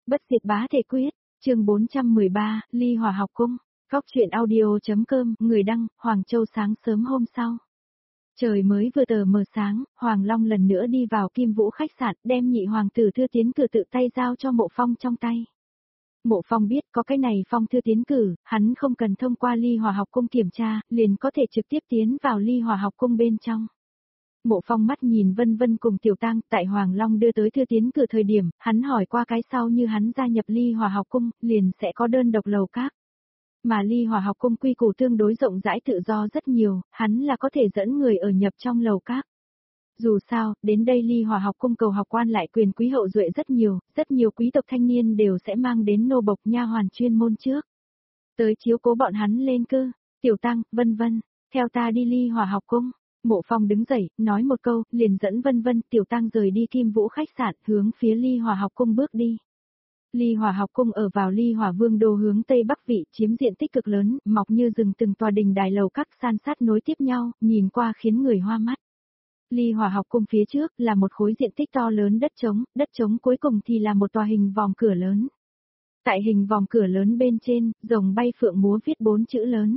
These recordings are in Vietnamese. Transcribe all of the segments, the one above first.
Bất diệt bá thể quyết, chương 413, ly hỏa học cung, góc truyện audio.com, người đăng, Hoàng Châu. Sáng sớm hôm sau. Trời mới vừa tờ mờ sáng, Hoàng Long lần nữa đi vào Kim Vũ khách sạn, đem nhị hoàng tử thư tiến cử tự tay giao cho Mộ Phong trong tay. Mộ Phong biết có cái này phong thư tiến cử, hắn không cần thông qua ly hỏa học cung kiểm tra, liền có thể trực tiếp tiến vào ly hỏa học cung bên trong. Mộ Phong mắt nhìn Vân Vân cùng Tiểu Tăng, tại Hoàng Long đưa tới thư tiến cử thời điểm, hắn hỏi qua cái sau như hắn gia nhập ly hỏa học cung, liền sẽ có đơn độc lầu các. Mà ly hỏa học cung quy củ tương đối rộng rãi tự do rất nhiều, hắn là có thể dẫn người ở nhập trong lầu các. Dù sao, đến đây ly hỏa học cung cầu học quan lại quyền quý hậu duệ rất nhiều quý tộc thanh niên đều sẽ mang đến nô bộc nha hoàn chuyên môn trước. Tới chiếu cố bọn hắn lên cơ, Tiểu Tăng, Vân Vân, theo ta đi ly hỏa học cung. Mộ Phong đứng dậy, nói một câu, liền dẫn Vân Vân, Tiểu Tăng rời đi Kim Vũ khách sạn, hướng phía ly hỏa học cung bước đi. Ly hỏa học cung ở vào ly hỏa vương đô hướng tây bắc vị, chiếm diện tích cực lớn, mọc như rừng từng tòa đình đài lầu các san sát nối tiếp nhau, nhìn qua khiến người hoa mắt. Ly hỏa học cung phía trước là một khối diện tích to lớn đất trống cuối cùng thì là một tòa hình vòm cửa lớn. Tại hình vòm cửa lớn bên trên, rồng bay phượng múa viết 4 chữ lớn.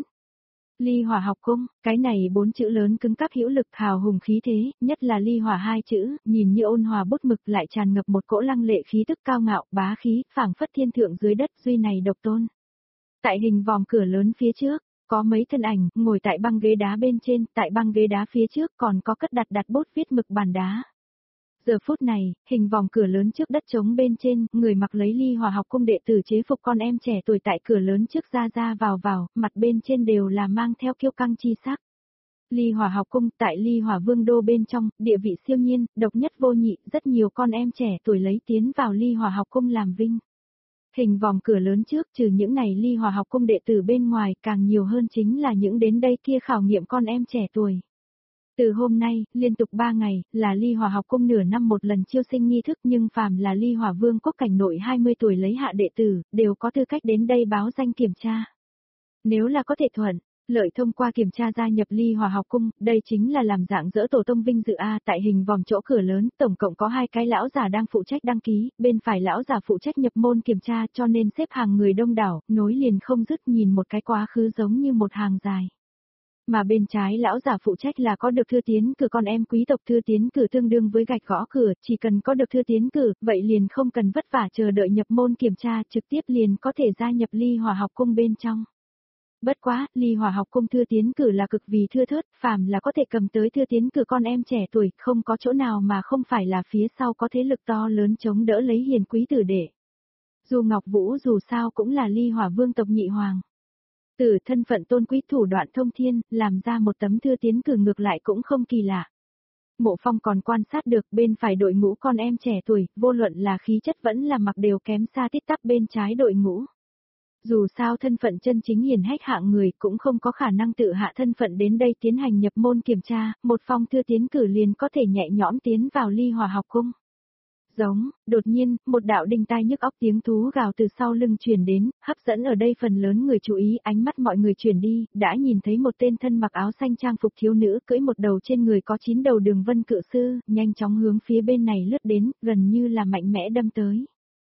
Ly hỏa học cung, cái này 4 chữ lớn cứng cáp hữu lực hào hùng khí thế, nhất là ly hỏa 2 chữ, nhìn như ôn hòa bút mực lại tràn ngập một cỗ lăng lệ khí tức cao ngạo, bá khí, phảng phất thiên thượng dưới đất duy này độc tôn. Tại hình vòm cửa lớn phía trước, có mấy thân ảnh, ngồi tại băng ghế đá bên trên, tại băng ghế đá phía trước còn có cất đặt bút viết mực bàn đá. Giờ phút này, hình vòm cửa lớn trước đất trống bên trên, người mặc lấy ly hỏa học cung đệ tử chế phục con em trẻ tuổi tại cửa lớn trước ra vào, mặt bên trên đều là mang theo kiêu căng chi sắc. Ly hỏa học cung tại ly hỏa vương đô bên trong, địa vị siêu nhiên, độc nhất vô nhị, rất nhiều con em trẻ tuổi lấy tiến vào ly hỏa học cung làm vinh. Hình vòm cửa lớn trước trừ những này ly hỏa học cung đệ tử bên ngoài càng nhiều hơn chính là những đến đây kia khảo nghiệm con em trẻ tuổi. Từ hôm nay, liên tục 3 ngày, là ly hỏa học cung nửa năm một lần chiêu sinh nghi thức nhưng phàm là ly hỏa vương quốc cảnh nội 20 tuổi lấy hạ đệ tử, đều có tư cách đến đây báo danh kiểm tra. Nếu là có thể thuận, lợi thông qua kiểm tra gia nhập ly hỏa học cung, đây chính là làm dạng dỡ tổ tông vinh dự A. Tại hình vòm chỗ cửa lớn, tổng cộng có 2 cái lão giả đang phụ trách đăng ký, bên phải lão giả phụ trách nhập môn kiểm tra cho nên xếp hàng người đông đảo, nối liền không dứt nhìn một cái quá khứ giống như một hàng dài. Mà bên trái lão giả phụ trách là có được thư tiến cử con em quý tộc thư tiến cử tương đương với gạch gõ cửa, chỉ cần có được thư tiến cử, vậy liền không cần vất vả chờ đợi nhập môn kiểm tra trực tiếp liền có thể gia nhập ly hỏa học cung bên trong. Bất quá, ly hỏa học cung thư tiến cử là cực vì thưa thớt, phàm là có thể cầm tới thư tiến cử con em trẻ tuổi, không có chỗ nào mà không phải là phía sau có thế lực to lớn chống đỡ lấy hiền quý tử đệ. Dù Ngọc Vũ dù sao cũng là ly hỏa vương tộc nhị hoàng. Từ thân phận tôn quý thủ đoạn thông thiên, làm ra một tấm thư tiến cử ngược lại cũng không kỳ lạ. Mộ Phong còn quan sát được bên phải đội ngũ con em trẻ tuổi, vô luận là khí chất vẫn là mặc đều kém xa tít tắp bên trái đội ngũ. Dù sao thân phận chân chính hiền hách hạng người cũng không có khả năng tự hạ thân phận đến đây tiến hành nhập môn kiểm tra, một phong thư tiến cử liền có thể nhẹ nhõm tiến vào ly hỏa học cung. Giống, đột nhiên, một đạo đinh tai nhức óc tiếng thú gào từ sau lưng truyền đến, hấp dẫn ở đây phần lớn người chú ý, ánh mắt mọi người chuyển đi, đã nhìn thấy một tên thân mặc áo xanh trang phục thiếu nữ cưỡi một đầu trên người có 9 đầu đường vân cự sư, nhanh chóng hướng phía bên này lướt đến, gần như là mạnh mẽ đâm tới.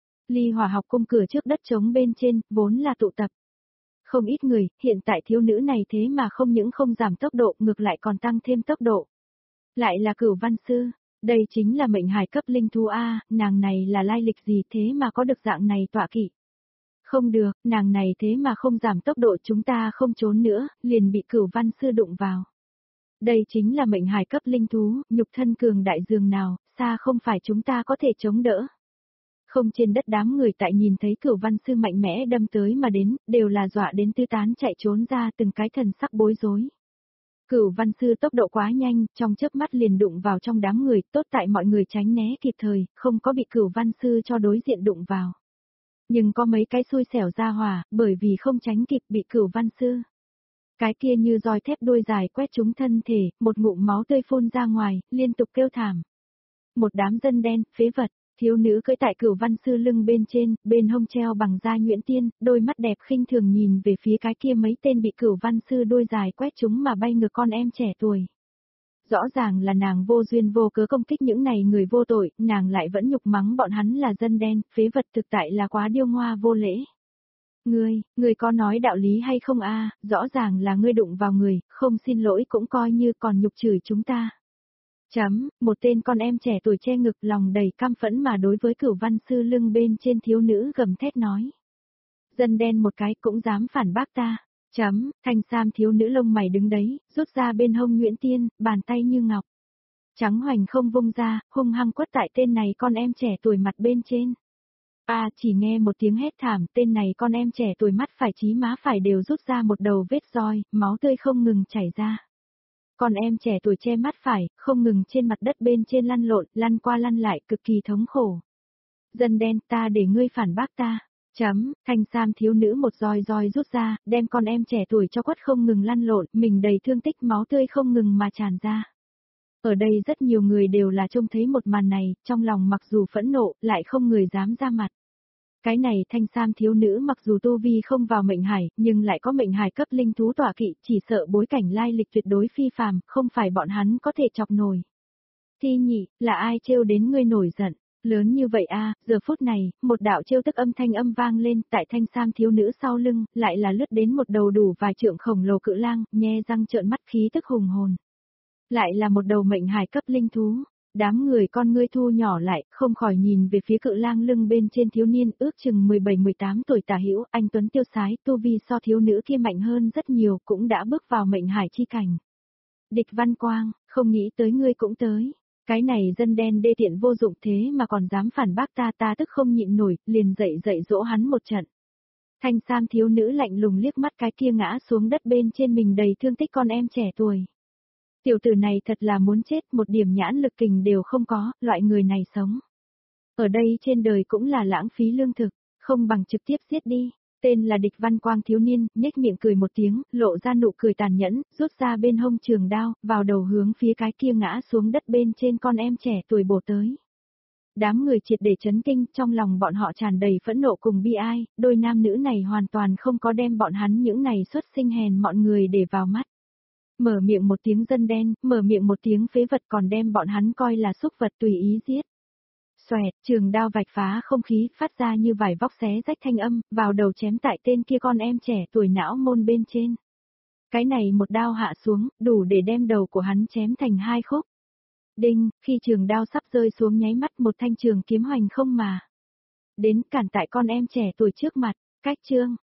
Ly hỏa học cung cửa trước đất trống bên trên, vốn là tụ tập. Không ít người, hiện tại thiếu nữ này thế mà không những không giảm tốc độ, ngược lại còn tăng thêm tốc độ. Lại là Cửu Văn Sư. Đây chính là mệnh hài cấp linh thú A, nàng này là lai lịch gì thế mà có được dạng này tọa kỵ. Không được, nàng này thế mà không giảm tốc độ chúng ta không trốn nữa, liền bị Cửu Văn Sư đụng vào. Đây chính là mệnh hài cấp linh thú, nhục thân cường đại dường nào, xa không phải chúng ta có thể chống đỡ. Không trên đất đám người tại nhìn thấy Cửu Văn Sư mạnh mẽ đâm tới mà đến, đều là dọa đến tứ tán chạy trốn ra từng cái thần sắc bối rối. Cửu Văn Sư tốc độ quá nhanh, trong chớp mắt liền đụng vào trong đám người, tốt tại mọi người tránh né kịp thời, không có bị Cửu Văn Sư cho đối diện đụng vào. Nhưng có mấy cái xui xẻo ra hỏa, bởi vì không tránh kịp bị Cửu Văn Sư. Cái kia như roi thép đuôi dài quét trúng thân thể, một ngụm máu tươi phun ra ngoài, liên tục kêu thảm. Một đám dân đen, phế vật. Thiếu nữ cưỡi tại Cửu Văn Sư lưng bên trên, bên hông treo bằng da nhuyễn tiên, đôi mắt đẹp khinh thường nhìn về phía cái kia mấy tên bị Cửu Văn Sư đôi dài quét chúng mà bay ngược con em trẻ tuổi. Rõ ràng là nàng vô duyên vô cớ công kích những này người vô tội, nàng lại vẫn nhục mắng bọn hắn là dân đen, phế vật thực tại là quá điêu ngoa vô lễ. Ngươi có nói đạo lý hay không a? Rõ ràng là ngươi đụng vào người, không xin lỗi cũng coi như còn nhục chửi chúng ta. Một tên con em trẻ tuổi che ngực lòng đầy căm phẫn mà đối với Cửu Văn Sư lưng bên trên thiếu nữ gầm thét nói. Dân đen một cái cũng dám phản bác ta. Thanh sam thiếu nữ lông mày đứng đấy, rút ra bên hông nhuyễn tiên, bàn tay như ngọc. Trắng hoành không vung ra, hung hăng quất tại tên này con em trẻ tuổi mặt bên trên. Chỉ nghe một tiếng hét thảm, tên này con em trẻ tuổi mắt phải chí má phải đều rút ra một đầu vết roi, máu tươi không ngừng chảy ra. Con em trẻ tuổi che mắt phải, không ngừng trên mặt đất bên trên lăn lộn, lăn qua lăn lại, cực kỳ thống khổ. Dân đen, ta để ngươi phản bác ta. Thanh sam thiếu nữ một roi rút ra, đem con em trẻ tuổi cho quất không ngừng lăn lộn, mình đầy thương tích máu tươi không ngừng mà tràn ra. Ở đây rất nhiều người đều là trông thấy một màn này, trong lòng mặc dù phẫn nộ, lại không người dám ra mặt. Cái này thanh sam thiếu nữ mặc dù tu vi không vào mệnh hải, nhưng lại có mệnh hải cấp linh thú tọa kỵ, chỉ sợ bối cảnh lai lịch tuyệt đối phi phàm, không phải bọn hắn có thể chọc nổi. Thi nhị, là ai trêu đến ngươi nổi giận? Lớn như vậy giờ phút này, một đạo trêu tức âm thanh âm vang lên, tại thanh sam thiếu nữ sau lưng, lại là lướt đến một đầu đủ vài trượng khổng lồ cự lang, nhe răng trợn mắt khí tức hùng hồn. Lại là một đầu mệnh hải cấp linh thú. Đám người con ngươi thu nhỏ lại, không khỏi nhìn về phía cự lang lưng bên trên thiếu niên, ước chừng 17-18 tuổi tả hữu, anh tuấn tiêu sái, tu vi so thiếu nữ kia mạnh hơn rất nhiều, cũng đã bước vào mệnh hải chi cảnh. Địch Văn Quang, không nghĩ tới ngươi cũng tới. Cái này dân đen đê tiện vô dụng thế mà còn dám phản bác ta tức không nhịn nổi, liền dạy dỗ hắn một trận. Thanh sam thiếu nữ lạnh lùng liếc mắt cái kia ngã xuống đất bên trên mình đầy thương tích con em trẻ tuổi. Tiểu tử này thật là muốn chết, một điểm nhãn lực kình đều không có, loại người này sống. Ở đây trên đời cũng là lãng phí lương thực, không bằng trực tiếp giết đi. Tên là Địch Văn Quang thiếu niên, nhếch miệng cười một tiếng, lộ ra nụ cười tàn nhẫn, rút ra bên hông trường đao, vào đầu hướng phía cái kia ngã xuống đất bên trên con em trẻ tuổi bổ tới. Đám người triệt để chấn kinh, trong lòng bọn họ tràn đầy phẫn nộ cùng bi ai, đôi nam nữ này hoàn toàn không có đem bọn hắn những này xuất sinh hèn mọi người để vào mắt. Mở miệng một tiếng dân đen, mở miệng một tiếng phế vật còn đem bọn hắn coi là xúc vật tùy ý giết. Xoẹt, trường đao vạch phá không khí, phát ra như vải vóc xé rách thanh âm, vào đầu chém tại tên kia con em trẻ tuổi não môn bên trên. Cái này một đao hạ xuống, đủ để đem đầu của hắn chém thành hai khúc. Đinh, khi trường đao sắp rơi xuống nháy mắt một thanh trường kiếm hoành không mà. Đến cản tại con em trẻ tuổi trước mặt, cách chương.